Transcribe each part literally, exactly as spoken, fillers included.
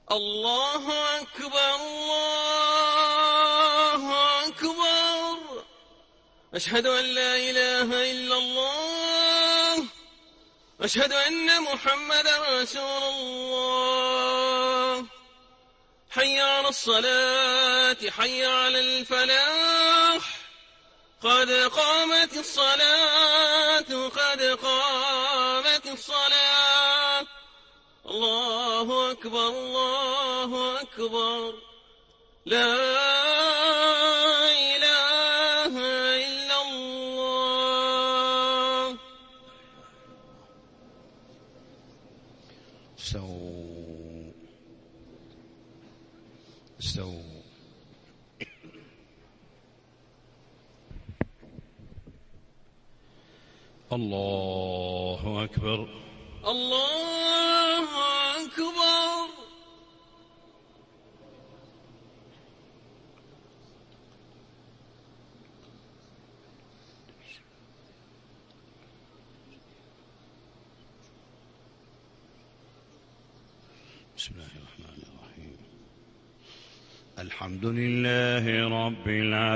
الله أكبر الله أكبر. أشهد أن لا إله إلا الله. أشهد أن محمدا رسول الله. حي على الصلاة حي على الفلاح. قد قامت الصلاة قد قامت الصلاة. الله أكبر الله أكبر. لا إله إلا الله. استووا استووا. الله أكبر الله أكبر. بسم الله الرحمن الرحيم. الحمد لله رب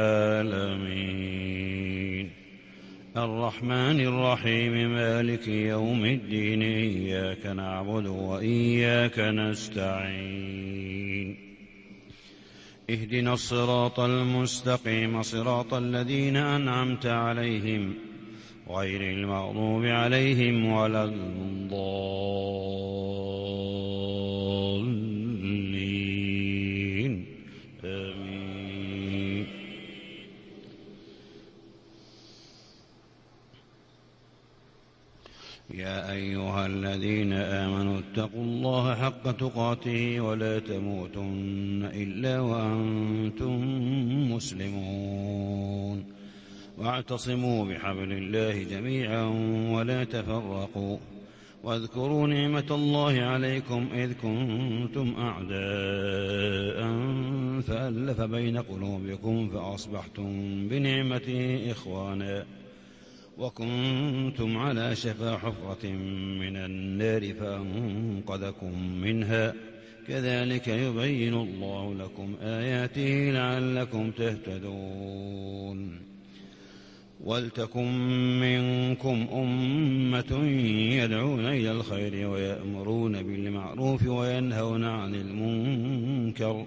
العالمين الرحمن الرحيم مالك يوم الدين. إياك نعبد وإياك نستعين. اهدنا الصراط المستقيم صراط الذين أنعمت عليهم غير المغضوب عليهم ولا الضالين. آمين. يا أيها الذين آمنوا اتقوا الله حق تقاته ولا تموتن إلا وأنتم مسلمون. واعتصموا بحبل الله جميعا ولا تفرقوا. واذكروا نعمة الله عليكم إذ كنتم أعداء فألف بين قلوبكم فأصبحتم بنعمته إخوانا وكنتم على شفا حفرة من النار فأنقذكم منها. كذلك يبين الله لكم آياته لعلكم تهتدون. ولتكن منكم أمة يدعون إلى الخير ويأمرون بالمعروف وينهون عن المنكر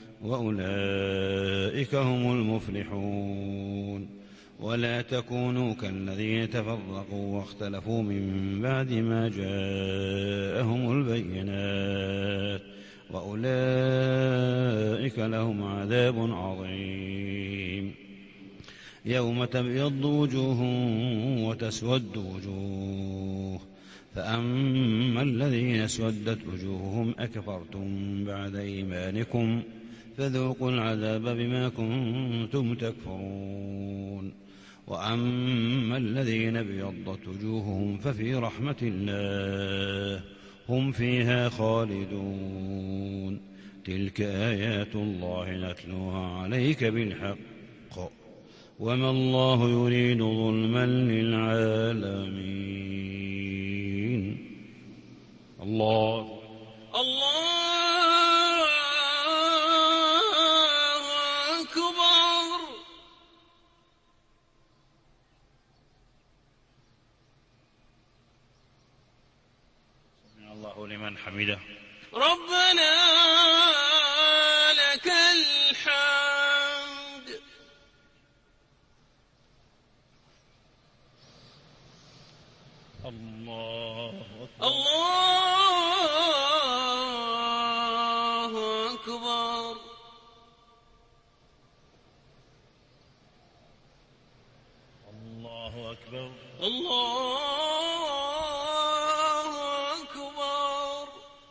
وأولئك هم المفلحون. ولا تكونوا كالذين تفرقوا واختلفوا من بعد ما جاءهم البينات وأولئك لهم عذاب عظيم. يوم تبيض وجوه وتسود وجوه. فأما الذين اسودت وجوههم أكفرتم بعد إيمانكم فذوقوا العذاب بما كنتم تكفرون. وأما الذين ابيضت وجوههم ففي رحمة الله هم فيها خالدون. تلك آيات الله نتلوها عليك بالحق وما الله يريد ظلما للعالمين. الله الله أكبر. سمع الله لمن حمده. ربنا لك الحمد. الله أكبر. الله أكبر. الله أكبر. الله أكبر.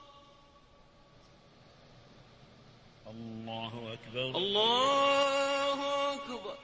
الله أكبر. الله أكبر.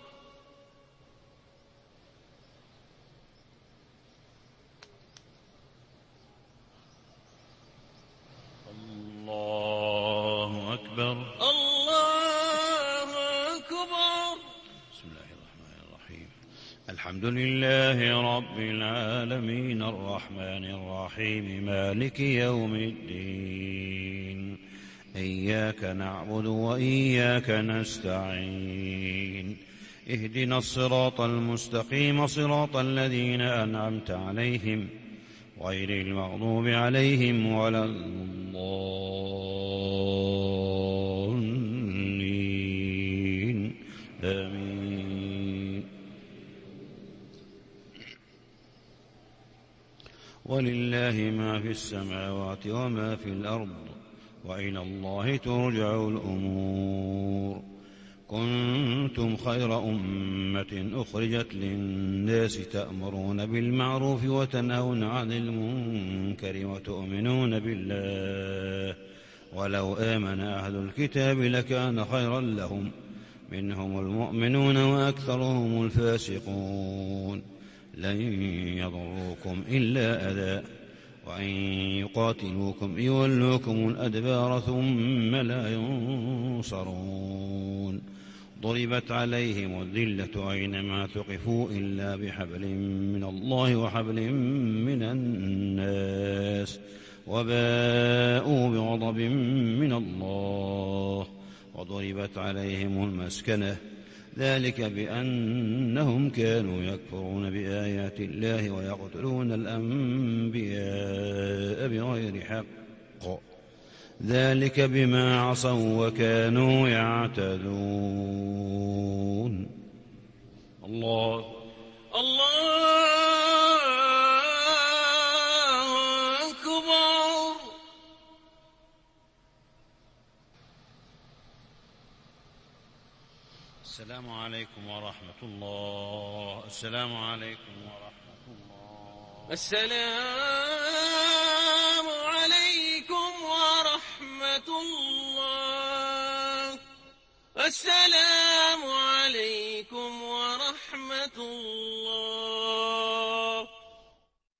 الله أكبر. الله أكبر. بسم الله الرحمن الرحيم. الحمد لله رب العالمين الرحمن الرحيم مالك يوم الدين. إياك نعبد وإياك نستعين اهدنا الصراط المستقيم صراط الذين أنعمت عليهم غير المغضوب عليهم ولا الضالين آمين. ولله ما في السماوات وما في الأرض وإلى الله ترجع الأمور. كنتم خير أمة أخرجت للناس تأمرون بالمعروف وتنهون عن المنكر وتؤمنون بالله ولو آمن أهل الكتاب لكان خيرا لهم منهم المؤمنون وأكثرهم الفاسقون. لن يضروكم إلا أذى وإن يقاتلوكم يولوكم الأدبار ثم لا ينصرون. ضربت عليهم الذلة أينما ثقفوا إلا بحبل من الله وحبل من الناس وباءوا بغضب من الله وضربت عليهم المسكنة ذلك بأنهم كانوا يكفرون بآيات الله ويقتلون الأنبياء بغير حق ذلك بما عصوا وكانوا يعتدون. الله الله أكبر. السلام عليكم ورحمة الله. السلام عليكم ورحمة الله. السلام عليكم ورحمة الله. السلام عليكم ورحمة الله.